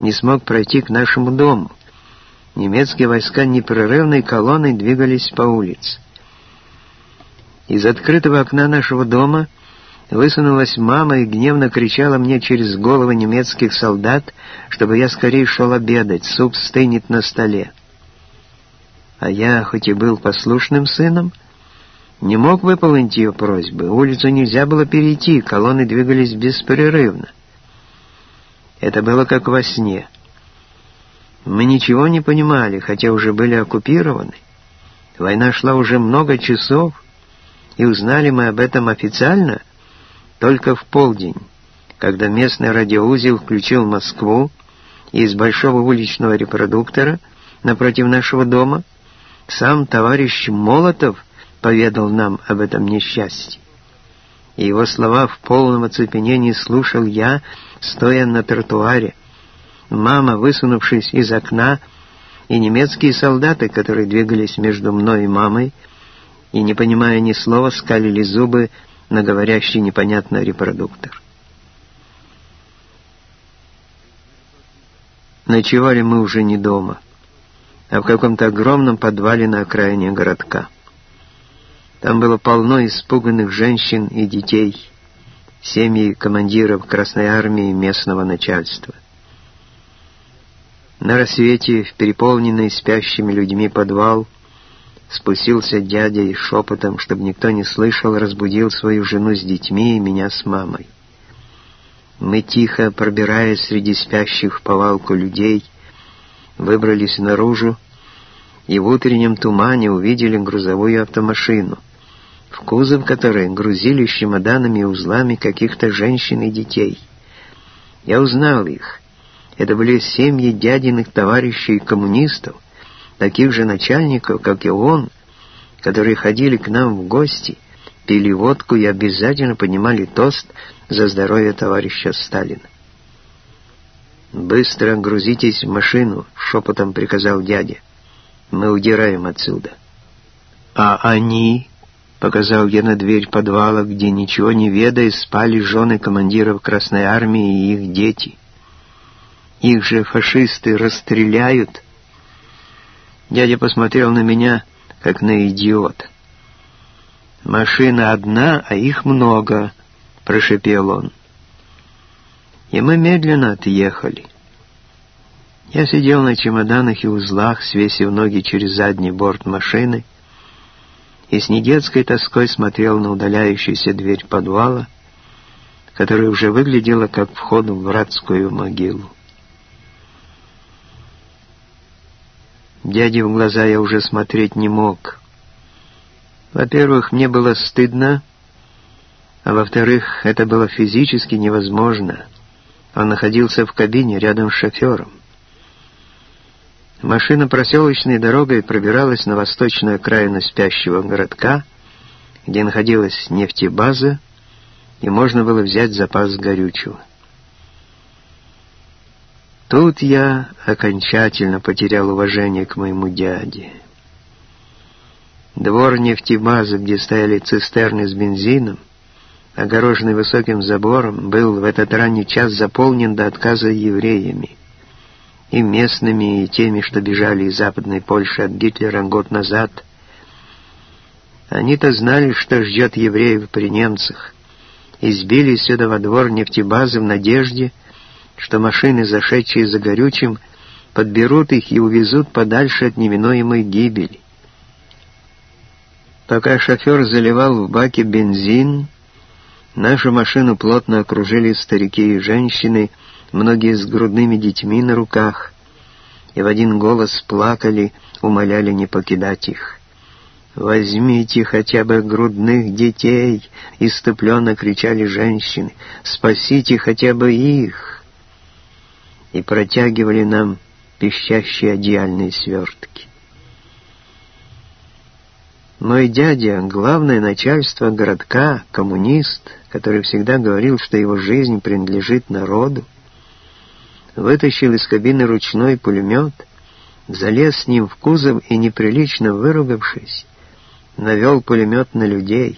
не смог пройти к нашему дому. Немецкие войска непрерывной колонной двигались по улице. Из открытого окна нашего дома высунулась мама и гневно кричала мне через головы немецких солдат, чтобы я скорее шел обедать, суп стынет на столе. А я, хоть и был послушным сыном, не мог выполнить ее просьбы. Улицу нельзя было перейти, колонны двигались беспрерывно. Это было как во сне. Мы ничего не понимали, хотя уже были оккупированы. Война шла уже много часов, и узнали мы об этом официально только в полдень, когда местный радиоузел включил Москву, и из большого уличного репродуктора напротив нашего дома сам товарищ Молотов поведал нам об этом несчастье. И его слова в полном оцепенении слушал я, стоя на тротуаре. Мама, высунувшись из окна, и немецкие солдаты, которые двигались между мной и мамой, и, не понимая ни слова, скалили зубы на говорящий непонятно репродуктор. Ночевали мы уже не дома, а в каком-то огромном подвале на окраине городка. Там было полно испуганных женщин и детей, семьи командиров Красной Армии и местного начальства. На рассвете в переполненный спящими людьми подвал спустился дядя и шепотом, чтобы никто не слышал, разбудил свою жену с детьми и меня с мамой. Мы, тихо пробираясь среди спящих в повалку людей, выбрались наружу и в утреннем тумане увидели грузовую автомашину, в кузов которой грузили с чемоданами и узлами каких-то женщин и детей. Я узнал их. Это были семьи дядиных товарищей коммунистов, таких же начальников, как и он, которые ходили к нам в гости, пили водку и обязательно поднимали тост за здоровье товарища Сталина. «Быстро грузитесь в машину», — шепотом приказал дядя. «Мы удираем отсюда». «А они...» — показал я на дверь подвала, где, ничего не ведая, спали жены командиров Красной Армии и их дети. «Их же фашисты расстреляют». Дядя посмотрел на меня, как на идиота. «Машина одна, а их много», — прошепел он. И мы медленно отъехали. Я сидел на чемоданах и узлах, свесив ноги через задний борт машины, и с недетской тоской смотрел на удаляющуюся дверь подвала, которая уже выглядела как вход в братскую могилу. Дяде в глаза я уже смотреть не мог. Во-первых, мне было стыдно, а во-вторых, это было физически невозможно. Он находился в кабине рядом с шофером. Машина проселочной дорогой пробиралась на восточную окраину спящего городка, где находилась нефтебаза, и можно было взять запас горючего. Тут я окончательно потерял уважение к моему дяде. Двор нефтебазы, где стояли цистерны с бензином, огороженный высоким забором, был в этот ранний час заполнен до отказа евреями. И местными, и теми, что бежали из Западной Польши от Гитлера год назад. Они-то знали, что ждет евреев при немцах, и сбились сюда во двор нефтебазы в надежде, что машины, зашедшие за горючим, подберут их и увезут подальше от неминуемой гибели. Пока шофер заливал в баки бензин, нашу машину плотно окружили старики и женщины, многие с грудными детьми на руках, и в один голос плакали, умоляли не покидать их. «Возьмите хотя бы грудных детей!» — исступленно кричали женщины. «Спасите хотя бы их!» И протягивали нам пищащие одеяльные свертки. Мой дядя, главное начальство городка, коммунист, который всегда говорил, что его жизнь принадлежит народу, вытащил из кабины ручной пулемет, залез с ним в кузов и, неприлично выругавшись, навел пулемет на людей.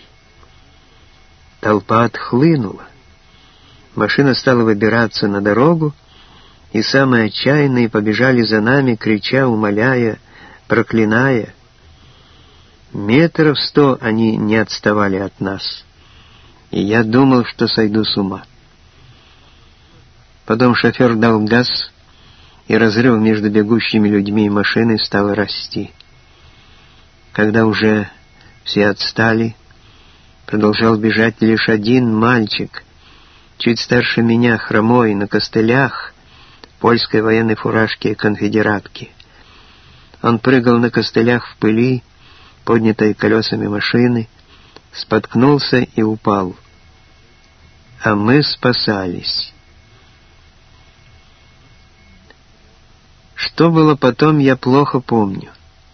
Толпа отхлынула. Машина стала выбираться на дорогу, и самые отчаянные побежали за нами, крича, умоляя, проклиная. 100 метров они не отставали от нас, и я думал, что сойду с ума. Потом шофер дал газ, и разрыв между бегущими людьми и машиной стал расти. Когда уже все отстали, продолжал бежать лишь один мальчик, чуть старше меня, хромой, на костылях, в польской военной фуражке и конфедератке. Он прыгал на костылях в пыли, поднятой колесами машины, споткнулся и упал. А мы спасались. Что было потом, я плохо помню.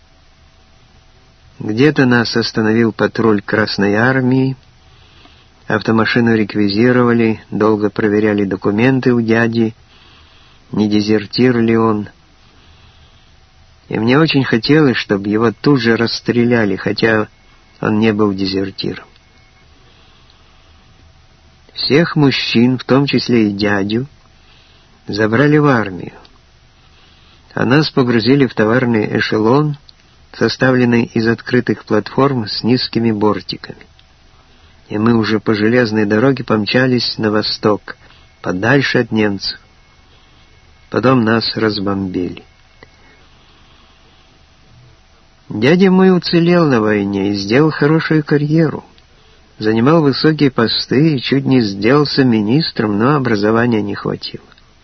Где-то нас остановил патруль Красной Армии, автомашину реквизировали, долго проверяли документы у дяди, не дезертир ли он. И мне очень хотелось, чтобы его тут же расстреляли, хотя он не был дезертиром. Всех мужчин, в том числе и дядю, забрали в армию, а нас погрузили в товарный эшелон, составленный из открытых платформ с низкими бортиками. И мы уже по железной дороге помчались на восток, подальше от немцев. Потом нас разбомбили. Дядя мой уцелел на войне и сделал хорошую карьеру. Занимал высокие посты и чуть не сделался министром, но образования не хватило.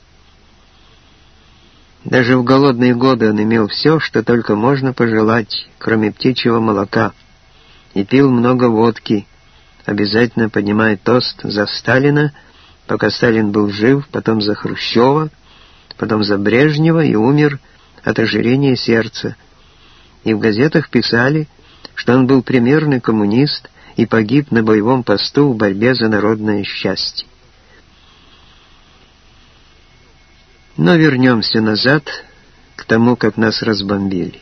Даже в голодные годы он имел все, что только можно пожелать, кроме птичьего молока, и пил много водки, обязательно поднимая тост за Сталина, пока Сталин был жив, потом за Хрущева, потом за Брежнева, и умер от ожирения сердца. И в газетах писали, что он был примерный коммунист и погиб на боевом посту в борьбе за народное счастье. Но вернемся назад, к тому, как нас разбомбили.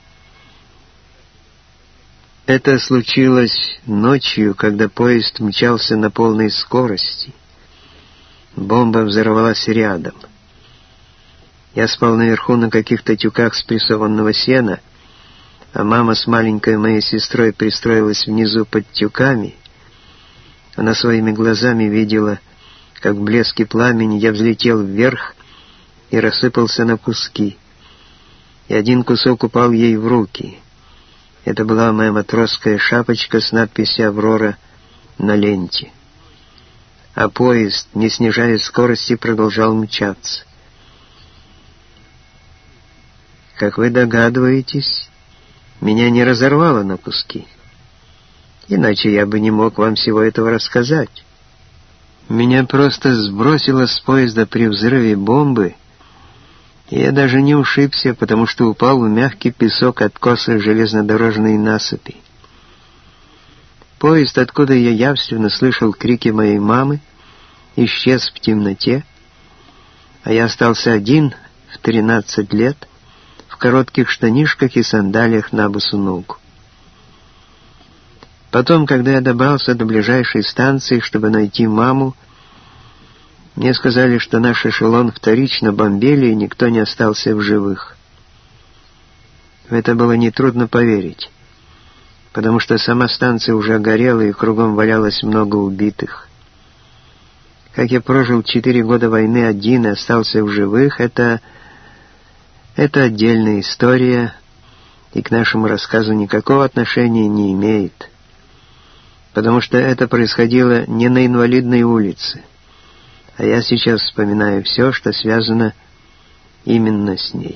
Это случилось ночью, когда поезд мчался на полной скорости. Бомба взорвалась рядом. Я спал наверху на каких-то тюках спрессованного сена, а мама с маленькой моей сестрой пристроилась внизу под тюками. Она своими глазами видела, как в блеске пламени я взлетел вверх и рассыпался на куски. И один кусок упал ей в руки. Это была моя матросская шапочка с надписью «Аврора» на ленте. А поезд, не снижая скорости, продолжал мчаться. Как вы догадываетесь, меня не разорвало на куски. Иначе я бы не мог вам всего этого рассказать. Меня просто сбросило с поезда при взрыве бомбы, и я даже не ушибся, потому что упал в мягкий песок откоса железнодорожной насыпи. Поезд, откуда я явственно слышал крики моей мамы, исчез в темноте, а я остался один в 13 лет, в коротких штанишках и сандалиях на босу ногу. Потом, когда я добрался до ближайшей станции, чтобы найти маму, мне сказали, что наш эшелон вторично бомбили, и никто не остался в живых. В это было нетрудно поверить, потому что сама станция уже горела, и кругом валялось много убитых. Как я прожил 4 года войны один и остался в живых, это отдельная история, и к нашему рассказу никакого отношения не имеет, потому что это происходило не на Инвалидной улице, а я сейчас вспоминаю все, что связано именно с ней.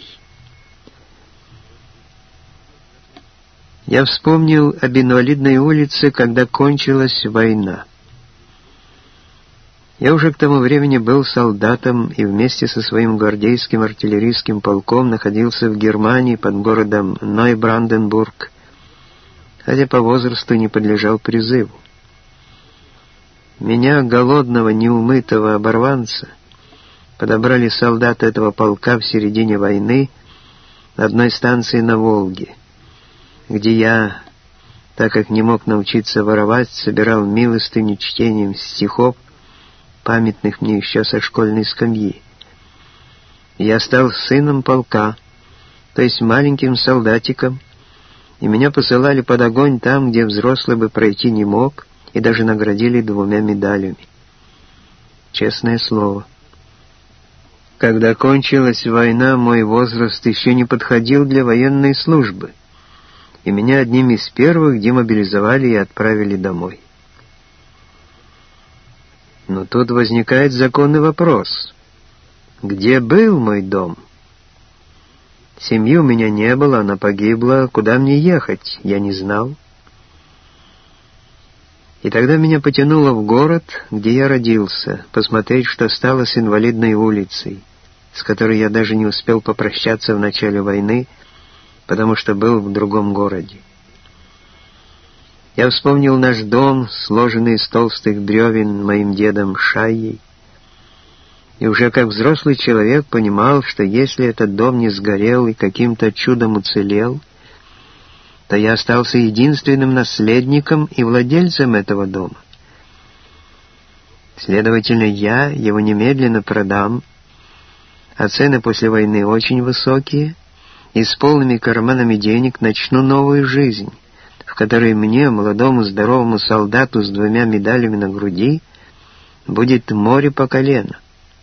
Я вспомнил об Инвалидной улице, когда кончилась война. Я уже к тому времени был солдатом и вместе со своим гвардейским артиллерийским полком находился в Германии под городом Нойбранденбург, хотя по возрасту не подлежал призыву. Меня, голодного, неумытого оборванца, подобрали солдаты этого полка в середине войны на одной станции на Волге, где я, так как не мог научиться воровать, собирал милостыню чтением стихов, памятных мне еще со школьной скамьи. Я стал сыном полка, то есть маленьким солдатиком, и меня посылали под огонь там, где взрослый бы пройти не мог, и даже наградили 2 медалями. Честное слово. Когда кончилась война, мой возраст еще не подходил для военной службы, и меня одним из первых демобилизовали и отправили домой. Но тут возникает законный вопрос. Где был мой дом? Семьи у меня не было, она погибла. Куда мне ехать? Я не знал. И тогда меня потянуло в город, где я родился, посмотреть, что стало с инвалидной улицей, с которой я даже не успел попрощаться в начале войны, потому что был в другом городе. Я вспомнил наш дом, сложенный из толстых бревен моим дедом Шайей, и уже как взрослый человек понимал, что если этот дом не сгорел и каким-то чудом уцелел, то я остался единственным наследником и владельцем этого дома. Следовательно, я его немедленно продам, а цены после войны очень высокие, и с полными карманами денег начну новую жизнь, в которой мне, молодому здоровому солдату с 2 медалями на груди, будет море по колено.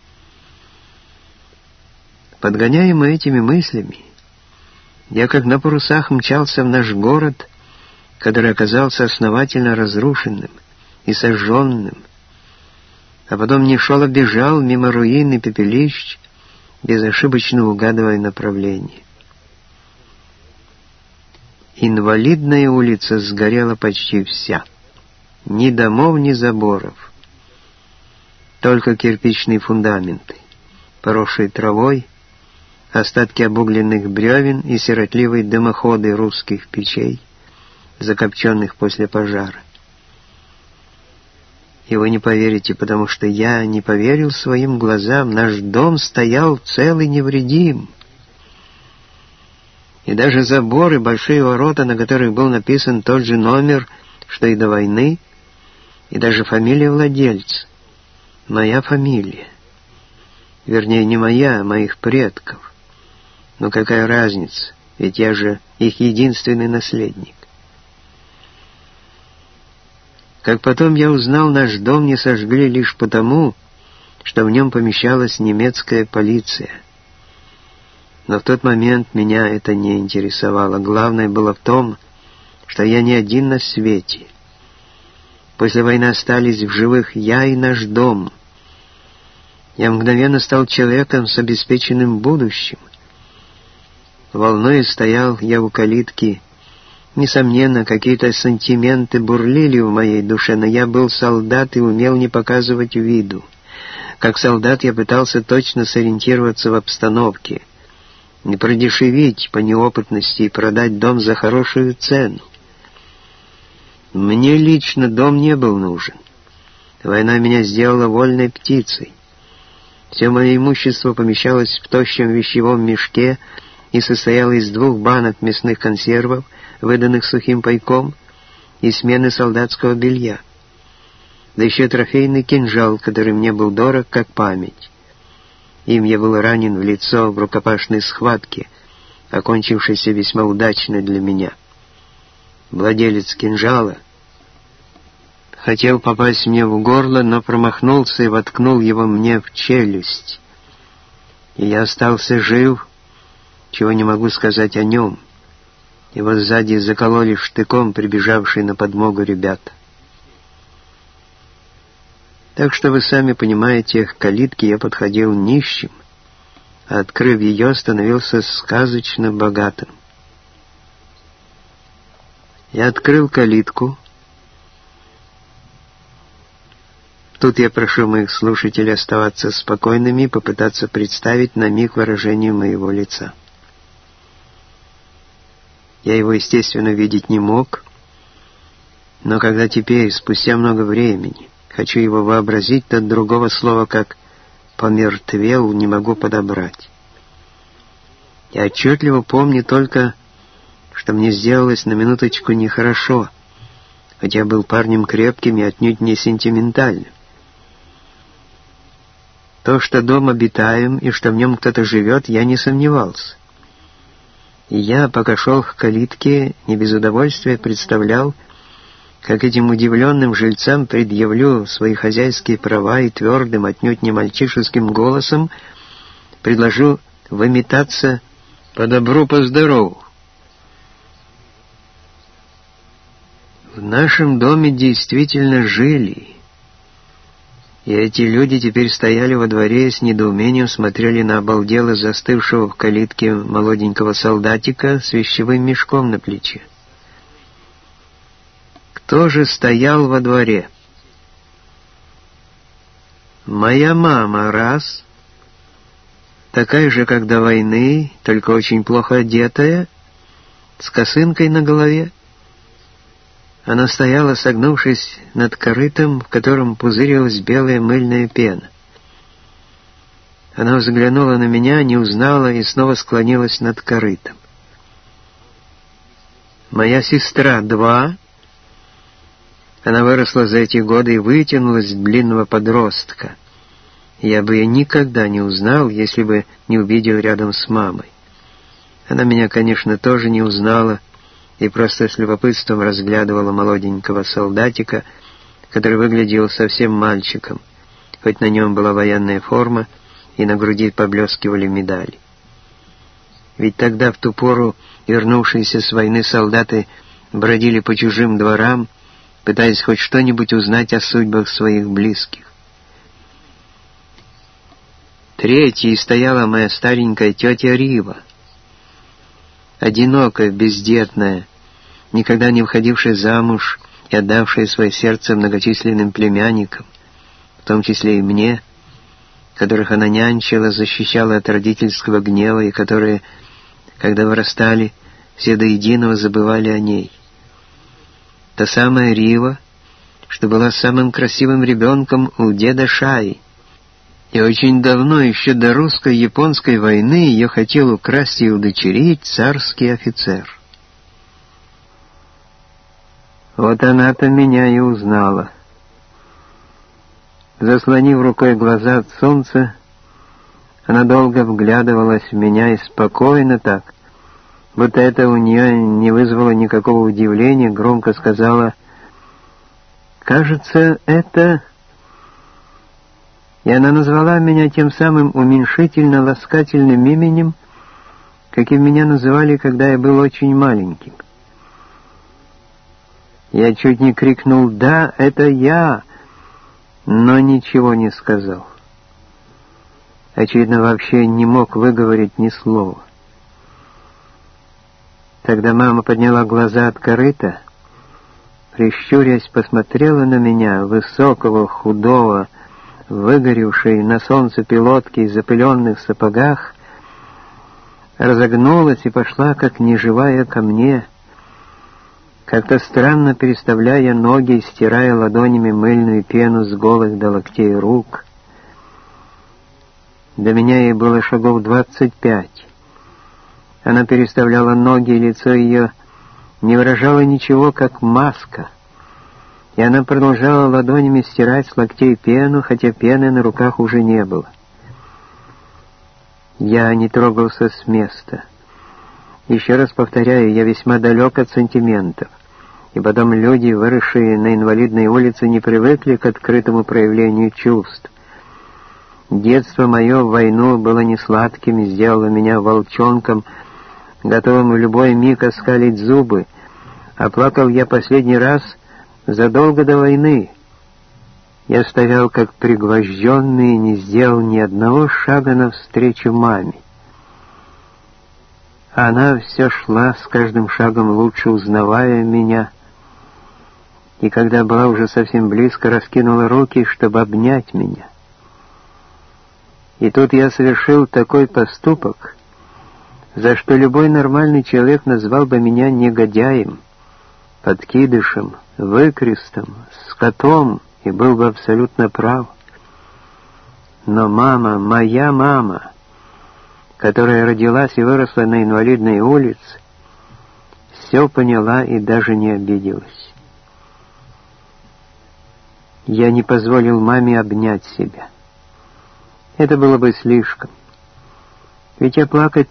Подгоняемый этими мыслями, я как на парусах мчался в наш город, который оказался основательно разрушенным и сожженным, а потом не шел, а бежал мимо руин и пепелищ, безошибочно угадывая направление. Инвалидная улица сгорела почти вся. Ни домов, ни заборов. Только кирпичные фундаменты, поросшие травой, остатки обугленных бревен и сиротливые дымоходы русских печей, закопченных после пожара. И вы не поверите, потому что я не поверил своим глазам. Наш дом стоял целый невредим. И даже заборы, большие ворота, на которых был написан тот же номер, что и до войны, и даже фамилия владельца. Моя фамилия. Вернее, не моя, а моих предков. Но какая разница, ведь я же их единственный наследник. Как потом я узнал, наш дом не сожгли лишь потому, что в нем помещалась немецкая полиция. Но в тот момент меня это не интересовало. Главное было в том, что я не один на свете. После войны остались в живых я и наш дом. Я мгновенно стал человеком с обеспеченным будущим. Волной стоял я у калитки. Несомненно, какие-то сантименты бурлили в моей душе, но я был солдат и умел не показывать виду. Как солдат я пытался точно сориентироваться в обстановке, не продешевить по неопытности и продать дом за хорошую цену. Мне лично дом не был нужен. Война меня сделала вольной птицей. Все мое имущество помещалось в тощем вещевом мешке и состояло из 2 банок мясных консервов, выданных сухим пайком, и смены солдатского белья. Да еще трофейный кинжал, который мне был дорог как память. Им я был ранен в лицо в рукопашной схватке, окончившейся весьма удачно для меня. Владелец кинжала хотел попасть мне в горло, но промахнулся и воткнул его мне в челюсть. И я остался жив, чего не могу сказать о нем. Его сзади закололи штыком прибежавшие на подмогу ребята. Так что вы сами понимаете, к калитке я подходил нищим, а открыв ее, становился сказочно богатым. Я открыл калитку. Тут я прошу моих слушателей оставаться спокойными и попытаться представить на миг выражение моего лица. Я его, естественно, видеть не мог, но когда теперь, спустя много времени, хочу его вообразить, то другого слова, как «помертвел», не могу подобрать. Я отчетливо помню только, что мне сделалось на минуточку нехорошо, хотя я был парнем крепким и отнюдь не сентиментальным. То, что дом обитаем и что в нем кто-то живет, я не сомневался. И я, пока шел к калитке, не без удовольствия представлял, как этим удивленным жильцам предъявлю свои хозяйские права и твердым, отнюдь не мальчишеским голосом предложу выметаться по добру, по здорову. В нашем доме действительно жили, и эти люди теперь стояли во дворе и с недоумением смотрели на обалдело застывшего в калитке молоденького солдатика с вещевым мешком на плече. Кто же стоял во дворе? Моя мама, раз, такая же, как до войны, только очень плохо одетая, с косынкой на голове. Она стояла, согнувшись над корытом, в котором пузырилась белая мыльная пена. Она взглянула на меня, не узнала и снова склонилась над корытом. Моя сестра, два. Она выросла за эти годы и вытянулась с длинного подростка. Я бы ее никогда не узнал, если бы не увидел рядом с мамой. Она меня, конечно, тоже не узнала, и просто с любопытством разглядывала молоденького солдатика, который выглядел совсем мальчиком, хоть на нем была военная форма и на груди поблескивали медали. Ведь тогда, в ту пору, вернувшиеся с войны солдаты бродили по чужим дворам, пытаясь хоть что-нибудь узнать о судьбах своих близких. Третьей стояла моя старенькая тетя Рива, одинокая, бездетная, никогда не выходившая замуж и отдавшая свое сердце многочисленным племянникам, в том числе и мне, которых она нянчила, защищала от родительского гнева и которые, когда вырастали, все до единого забывали о ней. Та самая Рива, что была самым красивым ребенком у деда Шаи, и очень давно, еще до русско-японской войны, ее хотел украсть и удочерить царский офицер. Вот она-то меня и узнала. Заслонив рукой глаза от солнца, она долго вглядывалась в меня и спокойно так, будто это у нее не вызвало никакого удивления, громко сказала: «Кажется, это...» И она назвала меня тем самым уменьшительно-ласкательным именем, каким меня называли, когда я был очень маленьким. Я чуть не крикнул: «Да, это я!», но ничего не сказал. Очевидно, вообще не мог выговорить ни слова. Тогда мама подняла глаза от корыта, прищурясь, посмотрела на меня, высокого, худого, выгоревшей на солнце пилотки и запыленных сапогах, разогнулась и пошла, как неживая, ко мне, как-то странно переставляя ноги и стирая ладонями мыльную пену с голых до локтей рук. До меня ей было шагов 25. Она переставляла ноги, и лицо ее не выражало ничего, как маска. И она продолжала ладонями стирать с локтей пену, хотя пены на руках уже не было. Я не трогался с места. Еще раз повторяю, я весьма далек от сантиментов. И потом люди, выросшие на инвалидной улице, не привыкли к открытому проявлению чувств. Детство мое в войну было несладким и сделало меня волчонком, готовым в любой миг оскалить зубы, а плакал я последний раз задолго до войны. Я стоял как пригвожденный и не сделал ни одного шага навстречу маме. Она все шла, с каждым шагом лучше узнавая меня, и когда была уже совсем близко, раскинула руки, чтобы обнять меня. И тут я совершил такой поступок, за что любой нормальный человек назвал бы меня негодяем, подкидышем, выкрестом, скотом, и был бы абсолютно прав. Но мама, моя мама, которая родилась и выросла на инвалидной улице, все поняла и даже не обиделась. Я не позволил маме обнять себя. Это было бы слишком. Ведь я плакать